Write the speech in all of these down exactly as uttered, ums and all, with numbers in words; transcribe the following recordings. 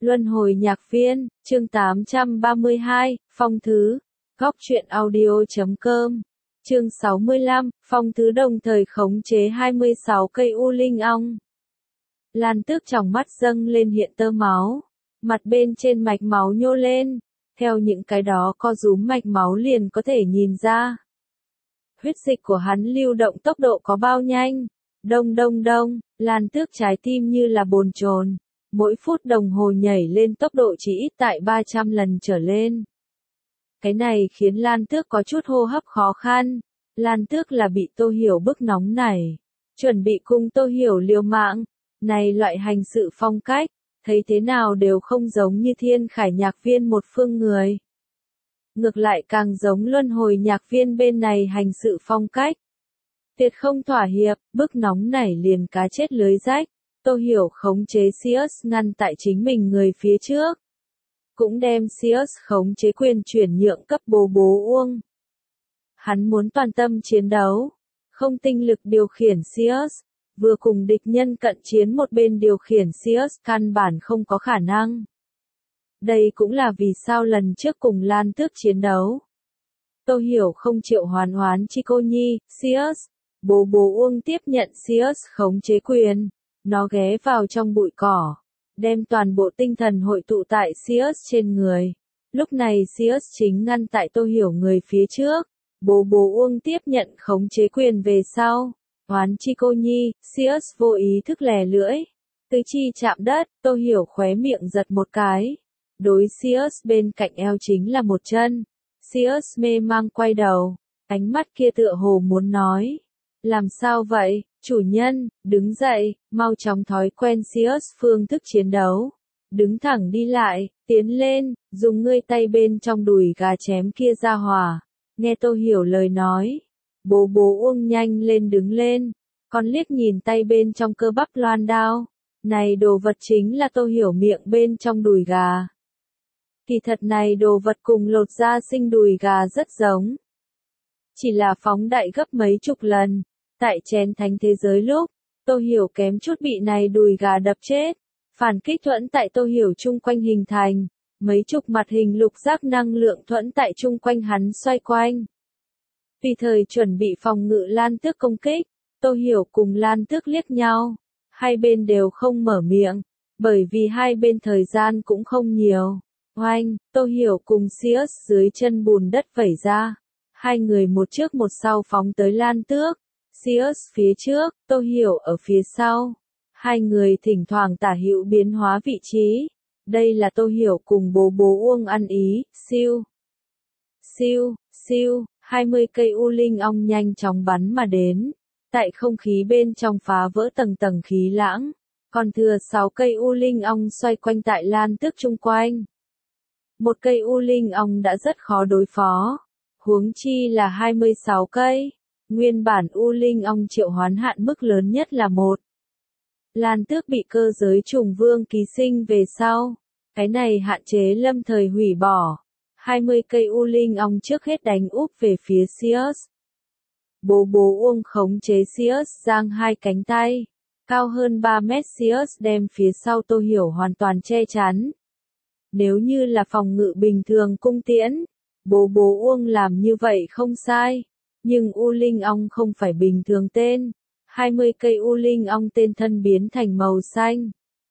Luân hồi nhạc viên, chương tám trăm ba mươi hai, Phong Thứ, Góc truyện audio chấm com, chương sáu mươi lăm, Phong Thứ đồng thời khống chế hai mươi sáu cây u linh ong. Lan Tước trong mắt dâng lên hiện tơ máu, mặt bên trên mạch máu nhô lên, theo những cái đó co rúm mạch máu liền có thể nhìn ra. Huyết dịch của hắn lưu động tốc độ có bao nhanh, đông đông đông, Lan Tước trái tim như là bồn chồn, mỗi phút đồng hồ nhảy lên tốc độ chỉ ít tại ba trăm lần trở lên. Cái này khiến Lan Tước có chút hô hấp khó khăn, Lan Tước là bị Tô Hiểu bức nóng này, chuẩn bị cùng Tô Hiểu liều mạng, này loại hành sự phong cách, thấy thế nào đều không giống như Thiên Khải nhạc viên một phương người. Ngược lại càng giống luân hồi nhạc viên bên này hành sự phong cách. Tuyệt không thỏa hiệp, bức nóng nảy liền cá chết lưới rách, Tô Hiểu khống chế Sirius ngăn tại chính mình người phía trước. Cũng đem Sirius khống chế quyền chuyển nhượng cấp bố bố Uông. Hắn muốn toàn tâm chiến đấu, không tinh lực điều khiển Sirius, vừa cùng địch nhân cận chiến một bên điều khiển Sirius căn bản không có khả năng. Đây cũng là vì sao lần trước cùng Lan Tước chiến đấu. Tô Hiểu không triệu hoán hoán chi cô nhi, Sirius, bố bố Uông tiếp nhận Sirius khống chế quyền, nó ghé vào trong bụi cỏ, đem toàn bộ tinh thần hội tụ tại Sirius trên người. Lúc này Sirius chính ngăn tại Tô Hiểu người phía trước, bố bố Uông tiếp nhận khống chế quyền về sau. Hoán chi cô nhi, Sirius vô ý thức lè lưỡi, tứ chi chạm đất, Tô Hiểu khóe miệng giật một cái. Đối Sirius bên cạnh eo chính là một chân. Sirius mê mang quay đầu, ánh mắt kia tựa hồ muốn nói. Làm sao vậy, chủ nhân, đứng dậy, mau chóng thói quen Sirius phương thức chiến đấu. Đứng thẳng đi lại, tiến lên, dùng ngươi tay bên trong đùi gà chém kia ra hỏa. Nghe Tô Hiểu lời nói. Bố bố Uông nhanh lên đứng lên, còn liếc nhìn tay bên trong cơ bắp loan đao. Này đồ vật chính là Tô Hiểu miệng bên trong đùi gà. Kỳ thật này đồ vật cùng lột da sinh đùi gà rất giống. Chỉ là phóng đại gấp mấy chục lần. Tại chén thánh thế giới lúc, Tô Hiểu kém chút bị này đùi gà đập chết. Phản kích thuẫn tại Tô Hiểu chung quanh hình thành. Mấy chục mặt hình lục giác năng lượng thuẫn tại chung quanh hắn xoay quanh. Vì thời chuẩn bị phòng ngự Lan Tước công kích, Tô Hiểu cùng Lan Tước liếc nhau. Hai bên đều không mở miệng, bởi vì hai bên thời gian cũng không nhiều. Oanh, Tô Hiểu cùng Sirius dưới chân bùn đất vẩy ra. Hai người một trước một sau phóng tới Lan Tước. Sirius phía trước, Tô Hiểu ở phía sau. Hai người thỉnh thoảng tả hữu biến hóa vị trí. Đây là Tô Hiểu cùng bố bố Uông ăn ý, siêu. Siêu, siêu, hai mươi cây u linh ong nhanh chóng bắn mà đến. Tại không khí bên trong phá vỡ tầng tầng khí lãng. Còn thừa sáu cây u linh ong xoay quanh tại Lan Tước chung quanh. Một cây u linh ong đã rất khó đối phó. Huống chi là hai mươi sáu cây. Nguyên bản u linh ong triệu hoán hạn mức lớn nhất là một. Lan Tước bị cơ giới trùng vương ký sinh về sau. Cái này hạn chế lâm thời hủy bỏ. hai mươi cây u linh ong trước hết đánh úp về phía Sirius. Bố bố Uông khống chế Sirius giang hai cánh tay. Cao hơn ba mét Sirius đem phía sau Tô Hiểu hoàn toàn che chắn. Nếu như là phòng ngự bình thường cung tiễn, bố bố Uông làm như vậy không sai. Nhưng u linh ong không phải bình thường tên. hai mươi cây u linh ong tên thân biến thành màu xanh.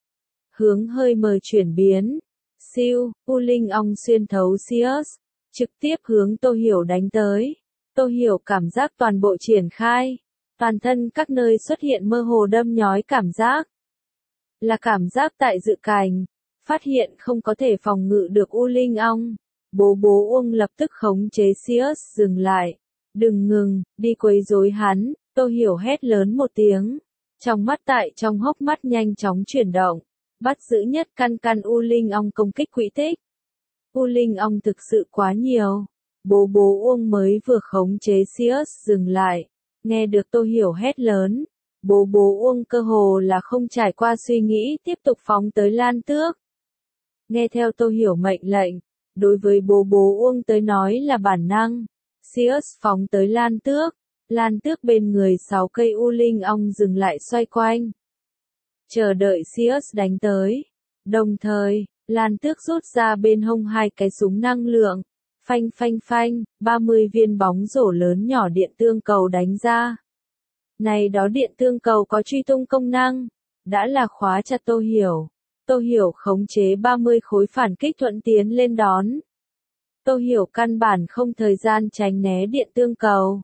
Hướng hơi mờ chuyển biến. Siêu, u linh ong xuyên thấu Sirius, trực tiếp hướng Tô Hiểu đánh tới. Tô Hiểu cảm giác toàn bộ triển khai. Toàn thân các nơi xuất hiện mơ hồ đâm nhói cảm giác. Là cảm giác tại dự cành. Phát hiện không có thể phòng ngự được u linh ong. Bố bố Uông lập tức khống chế Sirius dừng lại. Đừng ngừng, đi quấy rối hắn, Tô Hiểu hét lớn một tiếng. Trong mắt tại trong hốc mắt nhanh chóng chuyển động. Bắt giữ nhất căn căn u linh ong công kích quỹ tích. U linh ong thực sự quá nhiều. Bố bố Uông mới vừa khống chế Sirius dừng lại. Nghe được Tô Hiểu hét lớn. Bố bố Uông cơ hồ là không trải qua suy nghĩ tiếp tục phóng tới Lan Tước. Nghe theo Tô Hiểu mệnh lệnh. Đối với bố bố Uông tới nói là bản năng. Sirius phóng tới Lan Tước. Lan Tước bên người sáu cây u linh ong dừng lại xoay quanh. Chờ đợi Sirius đánh tới. Đồng thời, Lan Tước rút ra bên hông hai cái súng năng lượng. Phanh phanh phanh, ba mươi viên bóng rổ lớn nhỏ điện tương cầu đánh ra. Này đó điện tương cầu có truy tung công năng. Đã là khóa chặt Tô Hiểu. Tô Hiểu khống chế ba mươi khối phản kích thuận tiến lên đón. Tô Hiểu căn bản không thời gian tránh né điện tương cầu.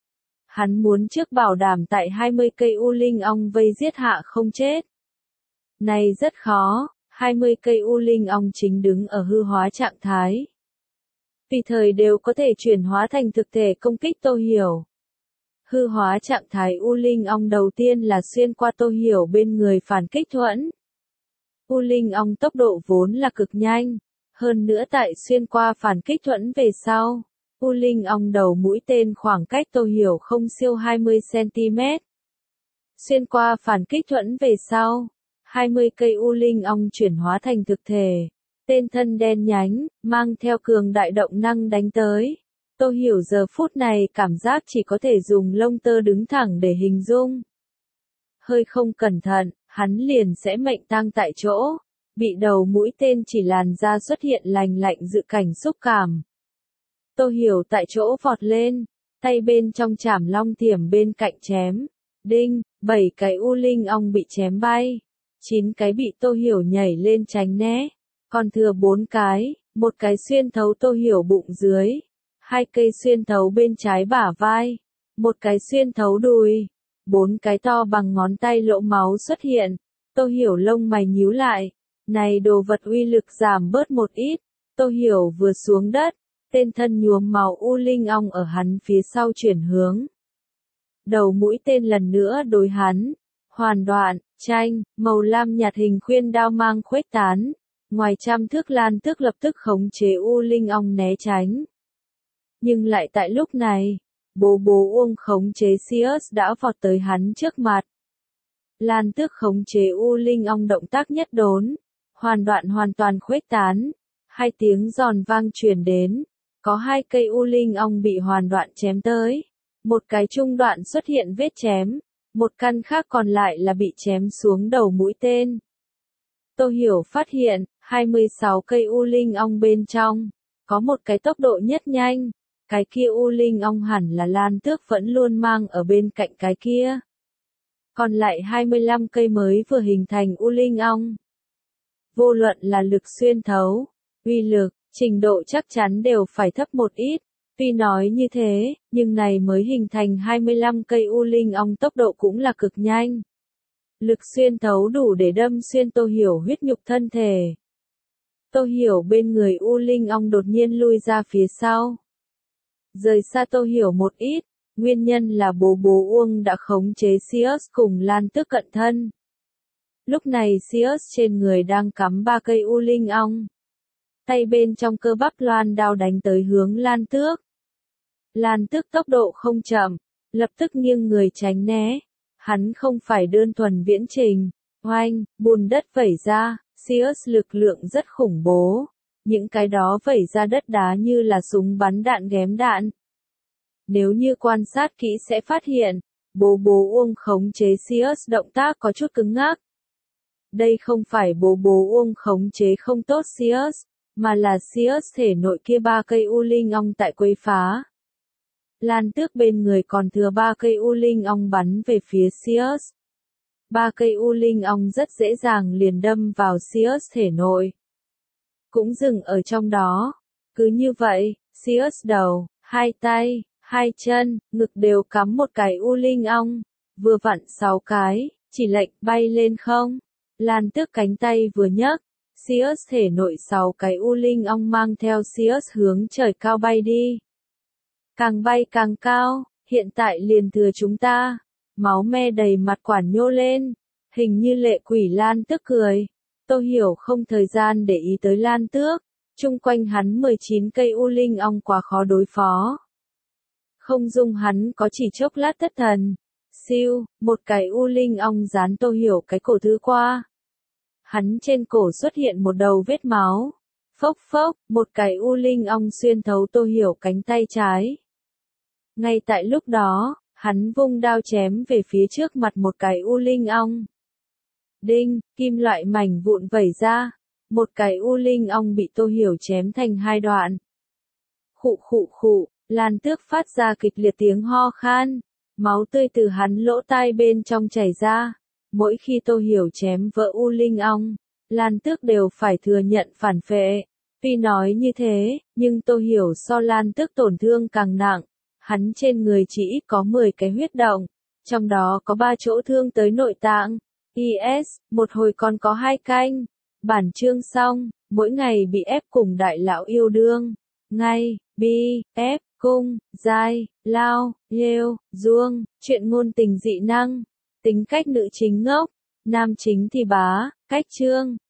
Hắn muốn trước bảo đảm tại hai mươi cây U Linh ong vây giết hạ không chết. Này rất khó, hai mươi cây U Linh ong chính đứng ở hư hóa trạng thái. Tùy thời đều có thể chuyển hóa thành thực thể công kích Tô Hiểu. Hư hóa trạng thái U Linh ong đầu tiên là xuyên qua Tô Hiểu bên người phản kích thuẫn. U Linh ong tốc độ vốn là cực nhanh, hơn nữa tại xuyên qua phản kích thuẫn về sau, U Linh ong đầu mũi tên khoảng cách Tô Hiểu không siêu hai mươi xăng-ti-mét. Xuyên qua phản kích thuẫn về sau, hai mươi cây U Linh ong chuyển hóa thành thực thể, tên thân đen nhánh, mang theo cường đại động năng đánh tới. Tô Hiểu giờ phút này cảm giác chỉ có thể dùng lông tơ đứng thẳng để hình dung. Hơi không cẩn thận, hắn liền sẽ mệnh tang tại chỗ, bị đầu mũi tên chỉ làn da xuất hiện lành lạnh dự cảnh xúc cảm. Tô Hiểu tại chỗ vọt lên, tay bên trong chảm long thiểm bên cạnh chém. Đinh, bảy cái U Linh ong bị chém bay, chín cái bị Tô Hiểu nhảy lên tránh né, còn thừa bốn cái, một cái xuyên thấu Tô Hiểu bụng dưới, hai cây xuyên thấu bên trái bả vai, một cái xuyên thấu đùi, bốn cái to bằng ngón tay lỗ máu xuất hiện. Tô Hiểu lông mày nhíu lại, này đồ vật uy lực giảm bớt một ít. Tô Hiểu vừa xuống đất, tên thân nhuốm máu U Linh ong ở hắn phía sau chuyển hướng. Đầu mũi tên lần nữa đối hắn, hoàn đoạn, tranh, màu lam nhạt hình khuyên đao mang khuếch tán, ngoài trăm thước Lan Tước lập tức khống chế U Linh ong né tránh. Nhưng lại tại lúc này, bố bố Uông khống chế Sirius đã vọt tới hắn trước mặt. Lan Tước khống chế U Linh ong động tác nhất đốn, hoàn đoạn hoàn toàn khuếch tán, hai tiếng giòn vang truyền đến, có hai cây U Linh ong bị hoàn đoạn chém tới, một cái trung đoạn xuất hiện vết chém, một căn khác còn lại là bị chém xuống đầu mũi tên. Tô Hiểu phát hiện, hai mươi sáu cây U Linh ong bên trong, có một cái tốc độ nhất nhanh, cái kia U Linh ong hẳn là Lan Tước vẫn luôn mang ở bên cạnh cái kia. Còn lại hai mươi lăm cây mới vừa hình thành U Linh ong. Vô luận là lực xuyên thấu, uy lực, trình độ chắc chắn đều phải thấp một ít. Tuy nói như thế, nhưng này mới hình thành hai mươi lăm cây U Linh ong tốc độ cũng là cực nhanh. Lực xuyên thấu đủ để đâm xuyên Tô Hiểu huyết nhục thân thể. Tô Hiểu bên người U Linh ong đột nhiên lui ra phía sau. Rời xa Tô Hiểu một ít, nguyên nhân là bố bố Uông đã khống chế Sirius cùng Lan Tước cận thân. Lúc này Sirius trên người đang cắm ba cây U Linh ong. Tay bên trong cơ bắp loan đao đánh tới hướng Lan Tước. Lan Tước tốc độ không chậm, lập tức nghiêng người tránh né. Hắn không phải đơn thuần viễn trình, oanh, bùn đất vẩy ra, Sirius lực lượng rất khủng bố. Những cái đó vẩy ra đất đá như là súng bắn đạn ghém đạn. Nếu như quan sát kỹ sẽ phát hiện, bố bố Uông khống chế Sirius động tác có chút cứng ngắc. Đây không phải bố bố Uông khống chế không tốt Sirius, mà là Sirius thể nội kia ba cây U Linh ong tại quấy phá. Lan Tước bên người còn thừa ba cây U Linh ong bắn về phía Sirius. Ba cây U Linh ong rất dễ dàng liền đâm vào Sirius thể nội. Cũng dừng ở trong đó. Cứ như vậy, Sirius đầu, hai tay, hai chân, ngực đều cắm một cái U Linh ong. Vừa vặn sáu cái, chỉ lệnh bay lên không. Lan Tước cánh tay vừa nhấc, Sirius thể nội sáu cái U Linh ong mang theo Sirius hướng trời cao bay đi. Càng bay càng cao, hiện tại liền thừa chúng ta. Máu me đầy mặt quản nhô lên, hình như lệ quỷ. Lan Tước cười. Tô Hiểu không thời gian để ý tới Lan Tước, chung quanh hắn mười chín cây U Linh ong quá khó đối phó. Không dung hắn có chỉ chốc lát thất thần. Siêu, một cái U Linh ong dán Tô Hiểu cái cổ thứ qua. Hắn trên cổ xuất hiện một đầu vết máu. Phốc phốc, một cái U Linh ong xuyên thấu Tô Hiểu cánh tay trái. Ngay tại lúc đó, hắn vung đao chém về phía trước mặt một cái U Linh ong. Đinh, kim loại mảnh vụn vẩy ra. một cái u linh ong bị Tô Hiểu chém thành hai đoạn. Khụ khụ khụ, Lan Tước phát ra kịch liệt tiếng ho khan, máu tươi từ hắn lỗ tai bên trong chảy ra. Mỗi khi Tô Hiểu chém vỡ u linh ong, Lan Tước đều phải thừa nhận phản phệ. Tuy nói như thế, nhưng Tô Hiểu so Lan Tước tổn thương càng nặng. Hắn trên người chỉ ít có mười cái huyết động, trong đó có ba chỗ thương tới nội tạng. i s, một hồi còn có hai canh. Bản chương xong, mỗi ngày bị ép cùng đại lão yêu đương. Ngay, bi, ép, cung, giai, lao, lêu, duông, chuyện ngôn tình dị năng. Tính cách nữ chính ngốc, nam chính thì bá, cách chương.